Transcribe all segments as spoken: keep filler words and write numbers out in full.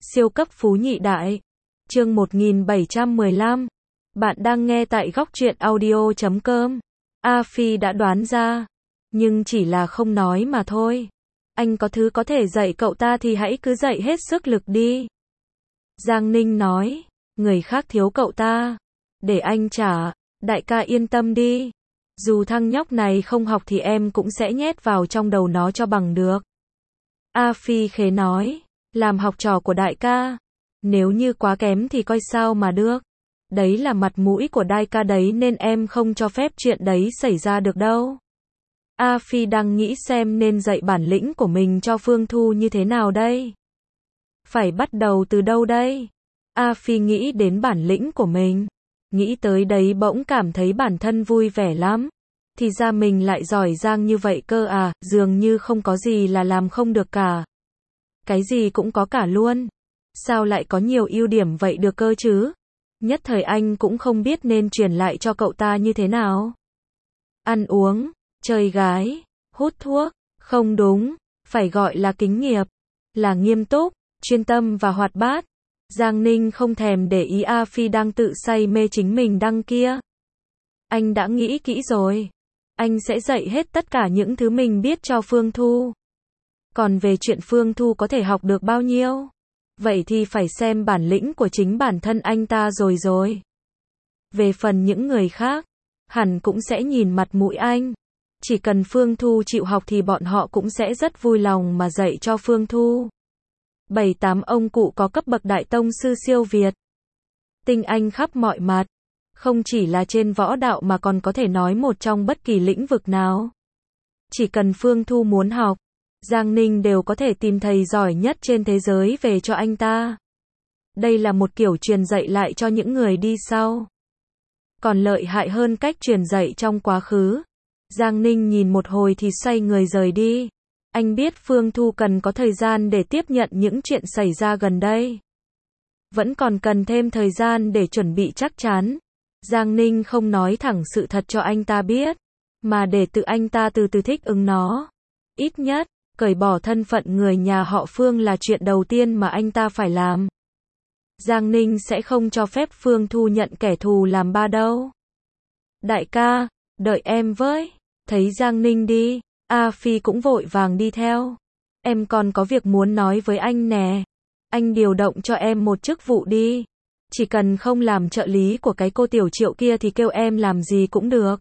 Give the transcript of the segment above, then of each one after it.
Siêu cấp phú nhị đại. Chương một nghìn bảy trăm mười lăm. Bạn đang nghe tại góc truyện audio chấm com. A Phi đã đoán ra, nhưng chỉ là không nói mà thôi. Anh có thứ có thể dạy cậu ta thì hãy cứ dạy hết sức lực đi. Giang Ninh nói, người khác thiếu cậu ta, để anh trả, đại ca yên tâm đi. Dù thằng nhóc này không học thì em cũng sẽ nhét vào trong đầu nó cho bằng được. A Phi khế nói, làm học trò của đại ca, nếu như quá kém thì coi sao mà được. Đấy là mặt mũi của đại ca đấy nên em không cho phép chuyện đấy xảy ra được đâu. A Phi đang nghĩ xem nên dạy bản lĩnh của mình cho Phương Thu như thế nào đây. Phải bắt đầu từ đâu đây? A Phi nghĩ đến bản lĩnh của mình. Nghĩ tới đấy bỗng cảm thấy bản thân vui vẻ lắm. Thì ra mình lại giỏi giang như vậy cơ à, dường như không có gì là làm không được cả. Cái gì cũng có cả luôn. Sao lại có nhiều ưu điểm vậy được cơ chứ? Nhất thời anh cũng không biết nên truyền lại cho cậu ta như thế nào. Ăn uống, chơi gái, hút thuốc, không đúng, phải gọi là kính nghiệp, là nghiêm túc, chuyên tâm và hoạt bát. Giang Ninh không thèm để ý A Phi đang tự say mê chính mình đăng kia. Anh đã nghĩ kỹ rồi. Anh sẽ dạy hết tất cả những thứ mình biết cho Phương Thu. Còn về chuyện Phương Thu có thể học được bao nhiêu, vậy thì phải xem bản lĩnh của chính bản thân anh ta rồi rồi. Về phần những người khác, hẳn cũng sẽ nhìn mặt mũi anh. Chỉ cần Phương Thu chịu học thì bọn họ cũng sẽ rất vui lòng mà dạy cho Phương Thu. Bảy tám ông cụ có cấp bậc đại tông sư siêu việt. Tinh anh khắp mọi mặt. Không chỉ là trên võ đạo mà còn có thể nói một trong bất kỳ lĩnh vực nào. Chỉ cần Phương Thu muốn học, Giang Ninh đều có thể tìm thầy giỏi nhất trên thế giới về cho anh ta. Đây là một kiểu truyền dạy lại cho những người đi sau. Còn lợi hại hơn cách truyền dạy trong quá khứ. Giang Ninh nhìn một hồi thì xoay người rời đi. Anh biết Phương Thu cần có thời gian để tiếp nhận những chuyện xảy ra gần đây. Vẫn còn cần thêm thời gian để chuẩn bị chắc chắn. Giang Ninh không nói thẳng sự thật cho anh ta biết, mà để tự anh ta từ từ thích ứng nó. Ít nhất, cởi bỏ thân phận người nhà họ Phương là chuyện đầu tiên mà anh ta phải làm. Giang Ninh sẽ không cho phép Phương Thu nhận kẻ thù làm ba đâu. Đại ca, đợi em với. Thấy Giang Ninh đi, A Phi cũng vội vàng đi theo. Em còn có việc muốn nói với anh nè. Anh điều động cho em một chức vụ đi. Chỉ cần không làm trợ lý của cái cô Tiểu Triệu kia thì kêu em làm gì cũng được.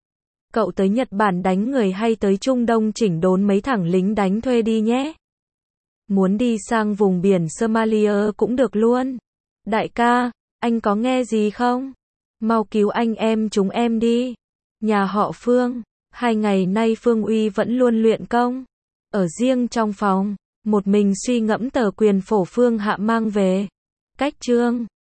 Cậu tới Nhật Bản đánh người hay tới Trung Đông chỉnh đốn mấy thằng lính đánh thuê đi nhé. Muốn đi sang vùng biển Somalia cũng được luôn. Đại ca, anh có nghe gì không? Mau cứu anh em chúng em đi. Nhà họ Phương, hai ngày nay Phương Uy vẫn luôn luyện công. Ở riêng trong phòng, một mình suy ngẫm tờ quyền phổ Phương Hạ mang về. Cách chương